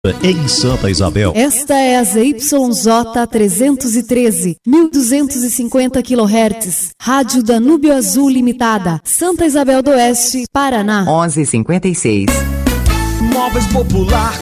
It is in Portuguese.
Em Santa Isabel. Esta é a ZYJ 313, 1250 kHz, Rádio Danúbio Azul Limitada, Santa Isabel do Oeste, Paraná. 11:56. Móveis Popular,